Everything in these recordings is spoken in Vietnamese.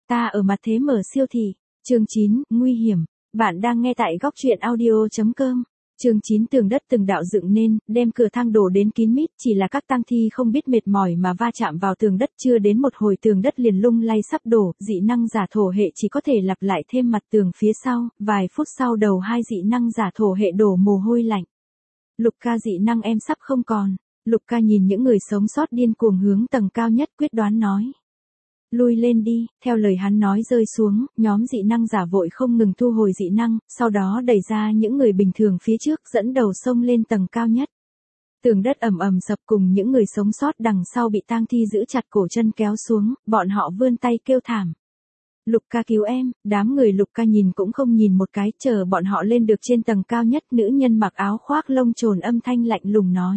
Ta ở mặt thế mở siêu thị. Chương 9, nguy hiểm. Bạn đang nghe tại góc truyện audio.com. Chương 9 tường đất từng đạo dựng nên, đem cửa thang đổ đến kín mít, chỉ là các tang thi không biết mệt mỏi mà va chạm vào tường đất, chưa đến một hồi tường đất liền lung lay sắp đổ, dị năng giả thổ hệ chỉ có thể lặp lại thêm mặt tường phía sau, vài phút sau đầu hai dị năng giả thổ hệ đổ mồ hôi lạnh. Lục ca, dị năng em sắp không còn. Lục ca nhìn những người sống sót điên cuồng hướng tầng cao nhất, quyết đoán nói. Lui lên đi, theo lời hắn nói rơi xuống, nhóm dị năng giả vội không ngừng thu hồi dị năng, sau đó đẩy ra những người bình thường phía trước, dẫn đầu xông lên tầng cao nhất. Tường đất ầm ầm sập, cùng những người sống sót đằng sau bị tang thi giữ chặt cổ chân kéo xuống, bọn họ vươn tay kêu thảm. Lục ca cứu em. Đám người Lục ca nhìn cũng không nhìn một cái, chờ bọn họ lên được trên tầng cao nhất, nữ nhân mặc áo khoác lông trồn âm thanh lạnh lùng nói.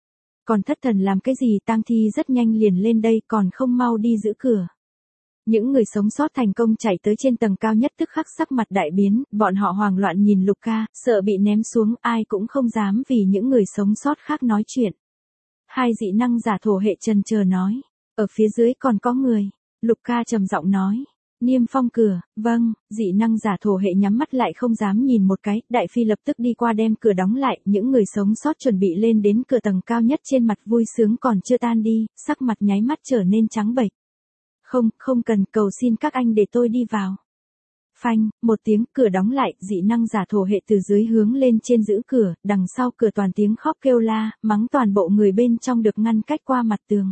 Còn thất thần làm cái gì, tang thi rất nhanh liền lên đây, còn không mau đi giữ cửa. Những người sống sót thành công chạy tới trên tầng cao nhất, tức khắc sắc mặt đại biến, bọn họ hoảng loạn nhìn Lục ca, sợ bị ném xuống, ai cũng không dám vì những người sống sót khác nói chuyện. Hai dị năng giả thổ hệ trần chờ nói, ở phía dưới còn có người. Lục ca trầm giọng nói, niêm phong cửa. Vâng. Dị năng giả thổ hệ nhắm mắt lại không dám nhìn một cái, Đại Phi lập tức đi qua đem cửa đóng lại, những người sống sót chuẩn bị lên đến cửa tầng cao nhất, trên mặt vui sướng còn chưa tan đi, sắc mặt nháy mắt trở nên trắng bệch. Không cần, cầu xin các anh để tôi đi vào. Phanh, một tiếng, cửa đóng lại, dị năng giả thổ hệ từ dưới hướng lên trên giữ cửa, đằng sau cửa toàn tiếng khóc kêu la, mắng toàn bộ người bên trong được ngăn cách qua mặt tường.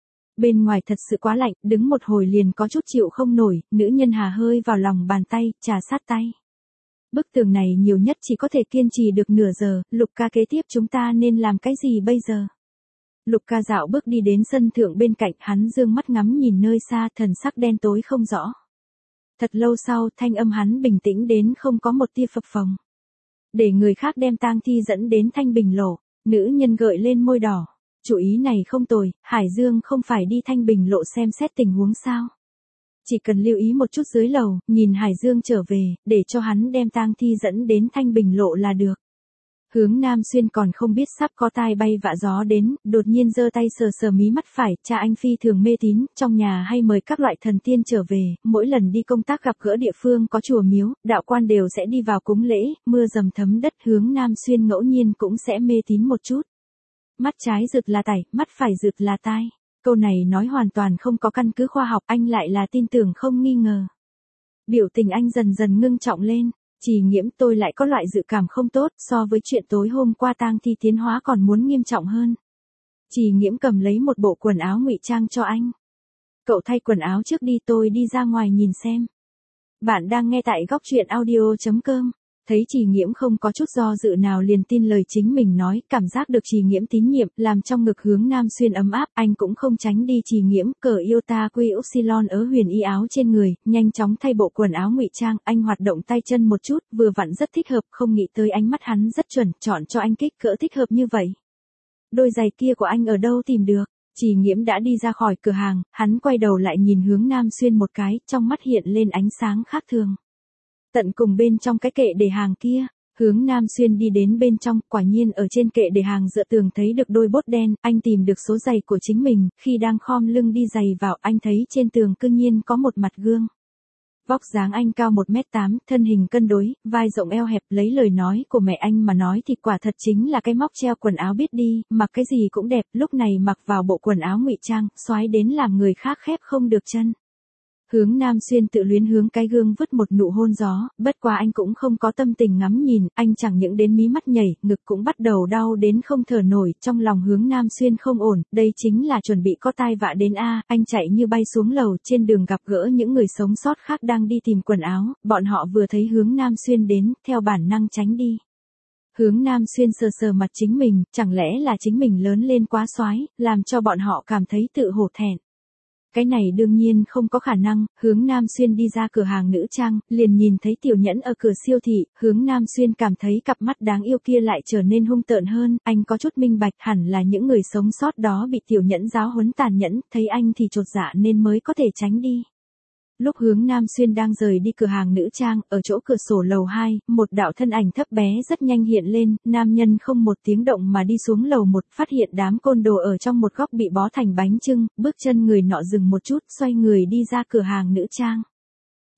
Bên ngoài thật sự quá lạnh, đứng một hồi liền có chút chịu không nổi, nữ nhân hà hơi vào lòng bàn tay, trà sát tay. Bức tường này nhiều nhất chỉ có thể kiên trì được nửa giờ, Lục ca kế tiếp chúng ta nên làm cái gì bây giờ? Lục ca dạo bước đi đến sân thượng bên cạnh, hắn dương mắt ngắm nhìn nơi xa, thần sắc đen tối không rõ. Thật lâu sau, thanh âm hắn bình tĩnh đến không có một tia phập phồng. Để người khác đem tang thi dẫn đến Thanh Bình Lộ, nữ nhân gợi lên môi đỏ. Chủ ý này không tồi, Hải Dương không phải đi Thanh Bình Lộ xem xét tình huống sao? Chỉ cần lưu ý một chút dưới lầu, nhìn Hải Dương trở về, để cho hắn đem tang thi dẫn đến Thanh Bình Lộ là được. Hướng Nam Xuyên còn không biết sắp có tai bay vạ gió đến, đột nhiên giơ tay sờ sờ mí mắt phải, cha anh phi thường mê tín, trong nhà hay mời các loại thần tiên trở về, mỗi lần đi công tác gặp gỡ địa phương có chùa miếu, đạo quan đều sẽ đi vào cúng lễ, mưa dầm thấm đất, Hướng Nam Xuyên ngẫu nhiên cũng sẽ mê tín một chút. Mắt trái rực là tẩy, mắt phải rực là tai. Câu này nói hoàn toàn không có căn cứ khoa học, anh lại là tin tưởng không nghi ngờ. Biểu tình anh dần dần ngưng trọng lên. Trì Nghiễm, tôi lại có loại dự cảm không tốt, so với chuyện tối hôm qua tang thi tiến hóa còn muốn nghiêm trọng hơn. Trì Nghiễm cầm lấy một bộ quần áo ngụy trang cho anh. Cậu thay quần áo trước đi, tôi đi ra ngoài nhìn xem. Bạn đang nghe tại góc truyện audio.com. Thấy Trì Nghiễm không có chút do dự nào liền tin lời chính mình nói, cảm giác được Trì Nghiễm tín nhiệm, làm trong ngực Hướng Nam Xuyên ấm áp, anh cũng không tránh đi Trì Nghiễm, cởi Iota Quy Upsilon ở huyền y áo trên người, nhanh chóng thay bộ quần áo ngụy trang, anh hoạt động tay chân một chút, vừa vặn rất thích hợp, không nghĩ tới ánh mắt hắn rất chuẩn, chọn cho anh kích cỡ thích hợp như vậy. Đôi giày kia của anh ở đâu tìm được? Trì Nghiễm đã đi ra khỏi cửa hàng, hắn quay đầu lại nhìn Hướng Nam Xuyên một cái, trong mắt hiện lên ánh sáng khác thường. Tận cùng bên trong cái kệ để hàng kia, Hướng Nam Xuyên đi đến bên trong, quả nhiên ở trên kệ để hàng dựa tường thấy được đôi bốt đen, anh tìm được số giày của chính mình, khi đang khom lưng đi giày vào, anh thấy trên tường cương nhiên có một mặt gương. Vóc dáng anh cao 1m8, thân hình cân đối, vai rộng eo hẹp, lấy lời nói của mẹ anh mà nói thì quả thật chính là cái móc treo quần áo biết đi, mặc cái gì cũng đẹp, lúc này mặc vào bộ quần áo ngụy trang, xoái đến làm người khác khép không được chân. Hướng Nam Xuyên tự luyến hướng cái gương vứt một nụ hôn gió, bất quá anh cũng không có tâm tình ngắm nhìn, anh chẳng những đến mí mắt nhảy, ngực cũng bắt đầu đau đến không thở nổi, trong lòng Hướng Nam Xuyên không ổn, đây chính là chuẩn bị có tai vạ đến a, anh chạy như bay xuống lầu, trên đường gặp gỡ những người sống sót khác đang đi tìm quần áo, bọn họ vừa thấy Hướng Nam Xuyên đến, theo bản năng tránh đi. Hướng Nam Xuyên sờ sờ mặt chính mình, chẳng lẽ là chính mình lớn lên quá xoái, làm cho bọn họ cảm thấy tự hổ thẹn. Cái này đương nhiên không có khả năng, Hướng Nam Xuyên đi ra cửa hàng nữ trang, liền nhìn thấy Tiểu Nhẫn ở cửa siêu thị, Hướng Nam Xuyên cảm thấy cặp mắt đáng yêu kia lại trở nên hung tợn hơn, anh có chút minh bạch hẳn là những người sống sót đó bị Tiểu Nhẫn giáo huấn tàn nhẫn, thấy anh thì chột dạ nên mới có thể tránh đi. Lúc Hướng Nam Xuyên đang rời đi cửa hàng nữ trang, ở chỗ cửa sổ lầu 2, một đạo thân ảnh thấp bé rất nhanh hiện lên, nam nhân không một tiếng động mà đi xuống lầu 1, phát hiện đám côn đồ ở trong một góc bị bó thành bánh chưng, bước chân người nọ dừng một chút, xoay người đi ra cửa hàng nữ trang.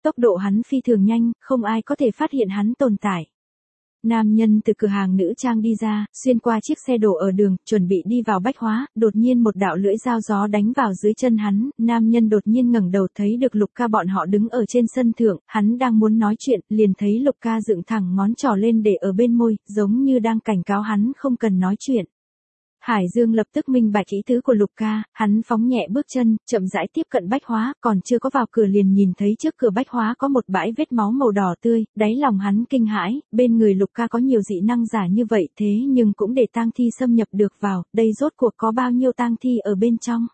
Tốc độ hắn phi thường nhanh, không ai có thể phát hiện hắn tồn tại. Nam nhân từ cửa hàng nữ trang đi ra, xuyên qua chiếc xe đổ ở đường, chuẩn bị đi vào bách hóa, đột nhiên một đạo lưỡi dao gió đánh vào dưới chân hắn, nam nhân đột nhiên ngẩng đầu thấy được Lục Ca bọn họ đứng ở trên sân thượng, hắn đang muốn nói chuyện, liền thấy Lục Ca dựng thẳng ngón trỏ lên để ở bên môi, giống như đang cảnh cáo hắn không cần nói chuyện. Hải Dương lập tức minh bạch ý tứ của Lục Ca, hắn phóng nhẹ bước chân, chậm rãi tiếp cận bách hóa, còn chưa có vào cửa liền nhìn thấy trước cửa bách hóa có một bãi vết máu màu đỏ tươi, đáy lòng hắn kinh hãi, bên người Lục Ca có nhiều dị năng giả như vậy thế nhưng cũng để tang thi xâm nhập được vào, đây rốt cuộc có bao nhiêu tang thi ở bên trong.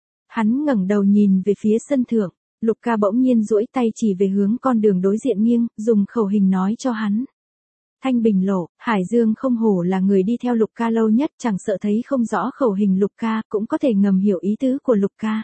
Hắn ngẩng đầu nhìn về phía sân thượng, Lục Ca bỗng nhiên duỗi tay chỉ về hướng con đường đối diện nghiêng, dùng khẩu hình nói cho hắn. Thanh Bình Lộ, Hải Dương không hổ là người đi theo Lục Ca lâu nhất, chẳng sợ thấy không rõ khẩu hình Lục Ca, cũng có thể ngầm hiểu ý tứ của Lục Ca.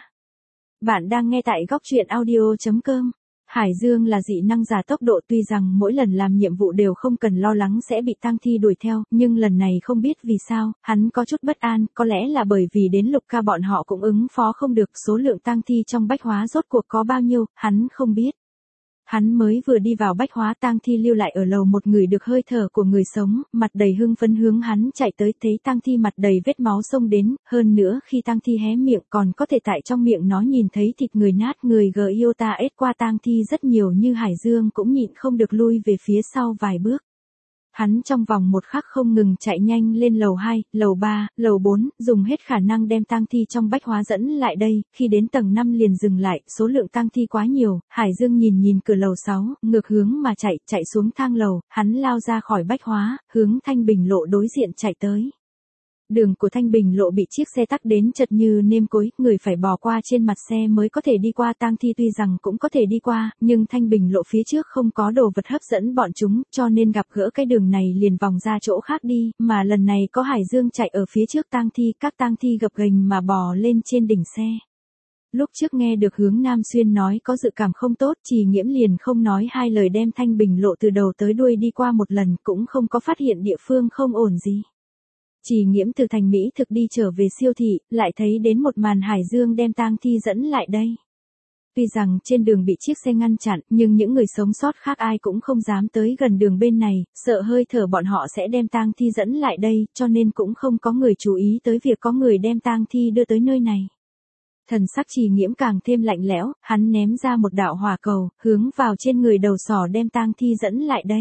Bạn đang nghe tại góc truyện audio.com. Hải Dương là dị năng giả tốc độ, tuy rằng mỗi lần làm nhiệm vụ đều không cần lo lắng sẽ bị tang thi đuổi theo, nhưng lần này không biết vì sao, hắn có chút bất an, có lẽ là bởi vì đến Lục Ca bọn họ cũng ứng phó không được, số lượng tang thi trong bách hóa rốt cuộc có bao nhiêu, hắn không biết. Hắn mới vừa đi vào bách hóa, tang thi lưu lại ở lầu một người được hơi thở của người sống, mặt đầy hưng phấn hướng hắn chạy tới, thấy tang thi mặt đầy vết máu xông đến, hơn nữa khi tang thi hé miệng còn có thể tại trong miệng nó nhìn thấy thịt người nát, người Giota ết qua tang thi rất nhiều, như Hải Dương cũng nhịn không được lui về phía sau vài bước. Hắn trong vòng một khắc không ngừng chạy nhanh lên lầu 2, lầu 3, lầu 4, dùng hết khả năng đem tang thi trong bách hóa dẫn lại đây, khi đến tầng 5 liền dừng lại, số lượng tang thi quá nhiều, Hải Dương nhìn cửa lầu 6, ngược hướng mà chạy xuống thang lầu, hắn lao ra khỏi bách hóa, hướng Thanh Bình Lộ đối diện chạy tới. Đường của Thanh Bình Lộ bị chiếc xe tắc đến chật như nêm cối, người phải bò qua trên mặt xe mới có thể đi qua, tang thi tuy rằng cũng có thể đi qua, nhưng Thanh Bình Lộ phía trước không có đồ vật hấp dẫn bọn chúng, cho nên gặp gỡ cái đường này liền vòng ra chỗ khác đi, mà lần này có Hải Dương chạy ở phía trước tang thi, các tang thi gập ghềnh mà bò lên trên đỉnh xe. Lúc trước nghe được Hướng Nam Xuyên nói có dự cảm không tốt, Trì Nghiễm liền không nói hai lời đem Thanh Bình Lộ từ đầu tới đuôi đi qua một lần, cũng không có phát hiện địa phương không ổn gì. Trì Nghiễm từ thành Mỹ thực đi trở về siêu thị, lại thấy đến một màn Hải Dương đem tang thi dẫn lại đây. Tuy rằng trên đường bị chiếc xe ngăn chặn, nhưng những người sống sót khác ai cũng không dám tới gần đường bên này, sợ hơi thở bọn họ sẽ đem tang thi dẫn lại đây, cho nên cũng không có người chú ý tới việc có người đem tang thi đưa tới nơi này. Thần sắc Trì Nghiễm càng thêm lạnh lẽo, hắn ném ra một đạo hỏa cầu, hướng vào trên người đầu sỏ đem tang thi dẫn lại đây.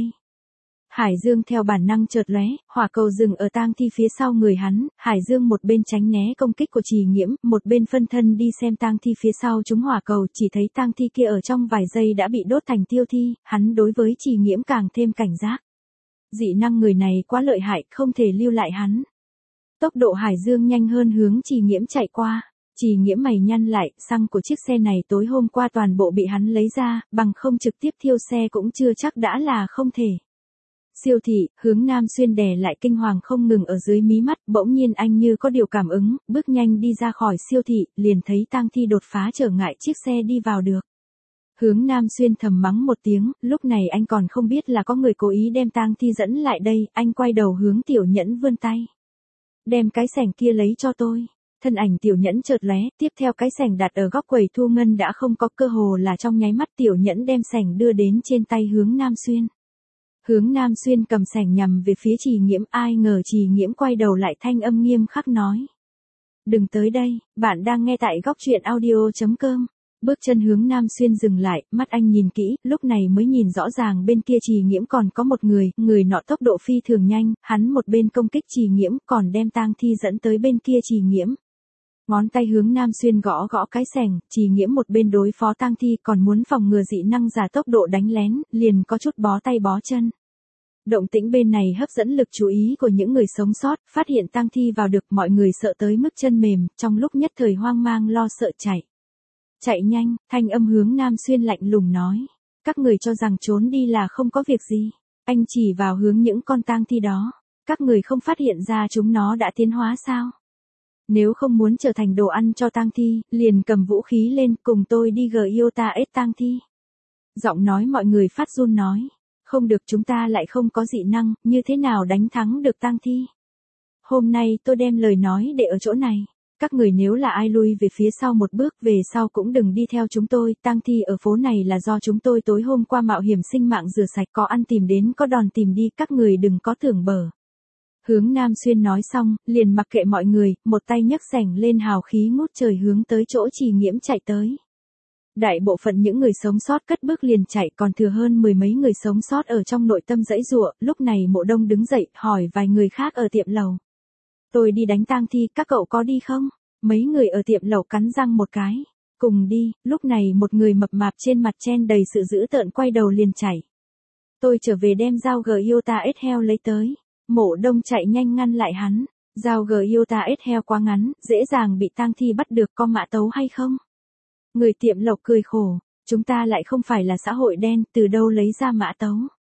Hải Dương theo bản năng chợt lóe, hỏa cầu dừng ở tang thi phía sau người hắn, Hải Dương một bên tránh né công kích của Trì Nghiễm, một bên phân thân đi xem tang thi phía sau trúng hỏa cầu, chỉ thấy tang thi kia ở trong vài giây đã bị đốt thành tiêu thi, hắn đối với Trì Nghiễm càng thêm cảnh giác. Dị năng người này quá lợi hại, không thể lưu lại hắn. Tốc độ Hải Dương nhanh hơn hướng Trì Nghiễm chạy qua. Trì Nghiễm mày nhăn lại, xăng của chiếc xe này tối hôm qua toàn bộ bị hắn lấy ra, bằng không trực tiếp thiêu xe cũng chưa chắc đã là không thể. Siêu thị, Hướng Nam Xuyên đè lại kinh hoàng không ngừng ở dưới mí mắt, bỗng nhiên anh như có điều cảm ứng, bước nhanh đi ra khỏi siêu thị, liền thấy tang thi đột phá trở ngại chiếc xe đi vào được. Hướng Nam Xuyên thầm mắng một tiếng, lúc này anh còn không biết là có người cố ý đem tang thi dẫn lại đây, anh quay đầu hướng Tiểu Nhẫn vươn tay. Đem cái xẻng kia lấy cho tôi. Thân ảnh Tiểu Nhẫn chợt lóe, tiếp theo cái xẻng đặt ở góc quầy thu ngân đã không có, cơ hồ là trong nháy mắt Tiểu Nhẫn đem xẻng đưa đến trên tay Hướng Nam Xuyên. Hướng Nam Xuyên cầm xẻng nhằm về phía Trì Nghiễm, ai ngờ Trì Nghiễm quay đầu lại thanh âm nghiêm khắc nói. Đừng tới đây, bạn đang nghe tại góc truyện audio.com. Bước chân Hướng Nam Xuyên dừng lại, mắt anh nhìn kỹ, lúc này mới nhìn rõ ràng bên kia Trì Nghiễm còn có một người, người nọ tốc độ phi thường nhanh, hắn một bên công kích Trì Nghiễm còn đem tang thi dẫn tới bên kia Trì Nghiễm. Ngón tay Hướng Nam Xuyên gõ cái xẻng, Trì Nghiễm một bên đối phó tang thi còn muốn phòng ngừa dị năng giả tốc độ đánh lén, liền có chút bó tay bó chân. Động tĩnh bên này hấp dẫn lực chú ý của những người sống sót, phát hiện tang thi vào được, mọi người sợ tới mức chân mềm, trong lúc nhất thời hoang mang lo sợ chạy. Chạy nhanh, thanh âm Hướng Nam Xuyên lạnh lùng nói. Các người cho rằng trốn đi là không có việc gì. Anh chỉ vào hướng những con tang thi đó. Các người không phát hiện ra chúng nó đã tiến hóa sao? Nếu không muốn trở thành đồ ăn cho tang thi, liền cầm vũ khí lên cùng tôi đi Giota ết tang thi. Giọng nói mọi người phát run nói. Không được, chúng ta lại không có dị năng, như thế nào đánh thắng được tang thi? Hôm nay tôi đem lời nói để ở chỗ này. Các người nếu là ai lui về phía sau một bước về sau cũng đừng đi theo chúng tôi, tang thi ở phố này là do chúng tôi tối hôm qua mạo hiểm sinh mạng rửa sạch, có ăn tìm đến có đòn tìm đi, các người đừng có tưởng bở. Hướng Nam Xuyên nói xong, liền mặc kệ mọi người, một tay nhấc xẻng lên hào khí ngút trời hướng tới chỗ Trì Nghiễm chạy tới. Đại bộ phận những người sống sót cất bước liền chạy, còn thừa hơn 10 mấy người sống sót ở trong nội tâm giãy giụa. Lúc này Mộ Đông đứng dậy, hỏi vài người khác ở tiệm lẩu. Tôi đi đánh tang thi, các cậu có đi không? Mấy người ở tiệm lẩu cắn răng một cái. Cùng đi, lúc này một người mập mạp trên mặt chen đầy sự dữ tợn quay đầu liền chạy. Tôi trở về đem dao Gyota ếch heo lấy tới. Mộ Đông chạy nhanh ngăn lại hắn. Dao Gyota ếch heo quá ngắn, dễ dàng bị tang thi bắt được, có mã tấu hay không? Người tiệm lẩu cười khổ, chúng ta lại không phải là xã hội đen, từ đâu lấy ra mã tấu.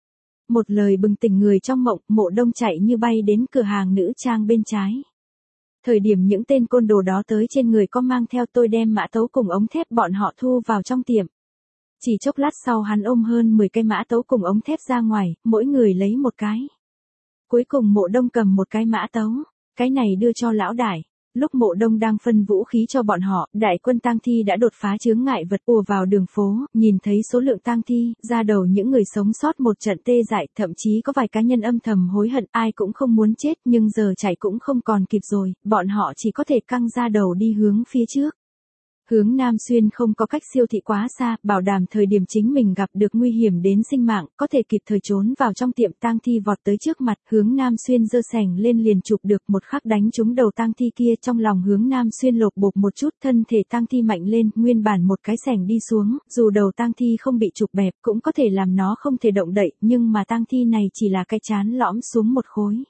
Một lời bừng tỉnh người trong mộng, Mộ Đông chạy như bay đến cửa hàng nữ trang bên trái. Thời điểm những tên côn đồ đó tới trên người có mang theo, tôi đem mã tấu cùng ống thép bọn họ thu vào trong tiệm. Chỉ chốc lát sau hắn ôm hơn 10 cây mã tấu cùng ống thép ra ngoài, mỗi người lấy một cái. Cuối cùng Mộ Đông cầm một cái mã tấu, cái này đưa cho lão đại. Lúc Mộ Đông đang phân vũ khí cho bọn họ, đại quân tang thi đã đột phá chướng ngại vật ùa vào đường phố, nhìn thấy số lượng tang thi, ra đầu những người sống sót một trận tê dại, thậm chí có vài cá nhân âm thầm hối hận, ai cũng không muốn chết, nhưng giờ chạy cũng không còn kịp rồi, bọn họ chỉ có thể căng ra đầu đi hướng phía trước. Hướng Nam Xuyên không có cách siêu thị quá xa, bảo đảm thời điểm chính mình gặp được nguy hiểm đến sinh mạng, có thể kịp thời trốn vào trong tiệm. Tang thi vọt tới trước mặt, Hướng Nam Xuyên giơ xẻng lên liền chụp được, một khắc đánh trúng đầu tang thi kia. Trong lòng Hướng Nam Xuyên lột bột một chút, thân thể tang thi mạnh lên, nguyên bản một cái xẻng đi xuống, dù đầu tang thi không bị chụp bẹp, cũng có thể làm nó không thể động đậy, nhưng mà tang thi này chỉ là cái trán lõm xuống một khối.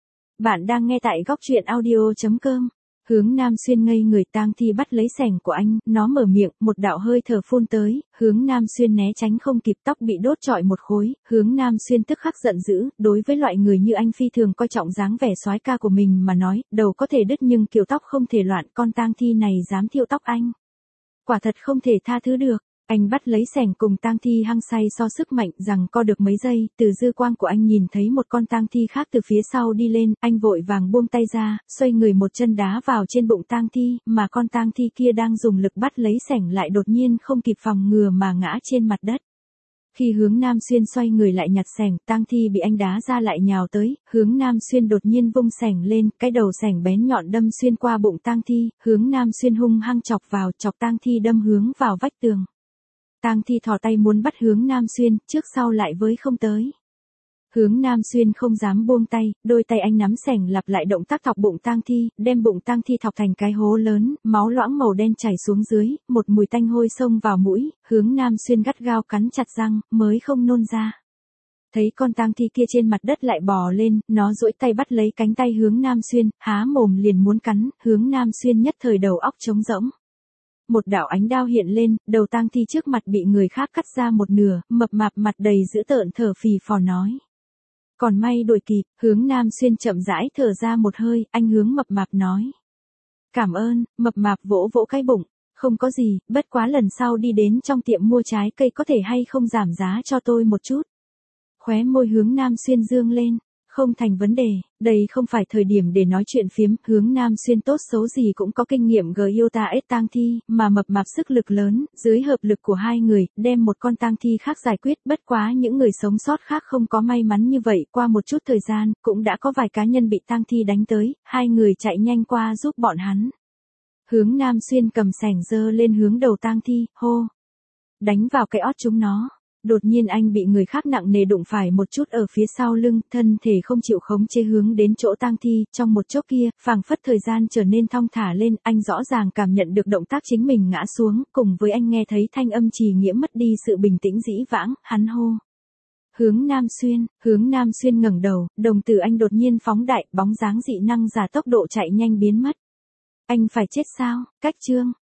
Bạn đang nghe tại góc truyện audio.com. Hướng Nam Xuyên ngây người, tang thi bắt lấy xẻng của anh, nó mở miệng, một đạo hơi thở phun tới, Hướng Nam Xuyên né tránh không kịp, tóc bị đốt trọi một khối, Hướng Nam Xuyên tức khắc giận dữ, đối với loại người như anh phi thường coi trọng dáng vẻ soái ca của mình mà nói, đầu có thể đứt nhưng kiểu tóc không thể loạn, con tang thi này dám thiêu tóc anh. Quả thật không thể tha thứ được. Anh bắt lấy xẻng cùng tang thi hăng say so sức mạnh, rằng co được mấy giây, từ dư quang của anh nhìn thấy một con tang thi khác từ phía sau đi lên, anh vội vàng buông tay ra, xoay người một chân đá vào trên bụng tang thi, mà con tang thi kia đang dùng lực bắt lấy xẻng lại đột nhiên không kịp phòng ngừa mà ngã trên mặt đất. Khi Hướng Nam Xuyên xoay người lại nhặt xẻng, tang thi bị anh đá ra lại nhào tới, Hướng Nam Xuyên đột nhiên vung xẻng lên, cái đầu xẻng bén nhọn đâm xuyên qua bụng tang thi, Hướng Nam Xuyên hung hăng chọc vào, chọc tang thi đâm hướng vào vách tường. Tang thi thò tay muốn bắt Hướng Nam Xuyên, trước sau lại với không tới. Hướng Nam Xuyên không dám buông tay, đôi tay anh nắm xẻng lặp lại động tác thọc bụng tang thi, đem bụng tang thi thọc thành cái hố lớn, máu loãng màu đen chảy xuống dưới, một mùi tanh hôi xông vào mũi, Hướng Nam Xuyên gắt gao cắn chặt răng, mới không nôn ra. Thấy con tang thi kia trên mặt đất lại bò lên, nó duỗi tay bắt lấy cánh tay Hướng Nam Xuyên, há mồm liền muốn cắn, Hướng Nam Xuyên nhất thời đầu óc trống rỗng. Một đạo ánh đao hiện lên, đầu tang thi trước mặt bị người khác cắt ra một nửa, mập mạp mặt đầy dữ tợn thở phì phò nói. Còn may đuổi kịp, Hướng Nam Xuyên chậm rãi thở ra một hơi, anh hướng mập mạp nói. Cảm ơn, mập mạp vỗ vỗ cái bụng, không có gì, bất quá lần sau đi đến trong tiệm mua trái cây có thể hay không giảm giá cho tôi một chút. Khóe môi Hướng Nam Xuyên dương lên. Không thành vấn đề, đây không phải thời điểm để nói chuyện phiếm, Hướng Nam Xuyên tốt xấu gì cũng có kinh nghiệm Gyota ếch tang thi, mà mập mạp sức lực lớn, dưới hợp lực của hai người, đem một con tang thi khác giải quyết, bất quá những người sống sót khác không có may mắn như vậy, qua một chút thời gian, cũng đã có vài cá nhân bị tang thi đánh tới, hai người chạy nhanh qua giúp bọn hắn. Hướng Nam Xuyên cầm xẻng giơ lên hướng đầu tang thi, hô. Đánh vào cái ót chúng nó. Đột nhiên anh bị người khác nặng nề đụng phải một chút ở phía sau lưng, thân thể không chịu khống chế hướng đến chỗ tang thi, trong một chốc kia, phảng phất thời gian trở nên thong thả lên, anh rõ ràng cảm nhận được động tác chính mình ngã xuống, cùng với anh nghe thấy thanh âm Trì Nghiễm mất đi sự bình tĩnh dĩ vãng, hắn hô. Hướng Nam Xuyên ngẩng đầu, đồng tử anh đột nhiên phóng đại, bóng dáng dị năng giả tốc độ chạy nhanh biến mất. Anh phải chết sao? Cách chương.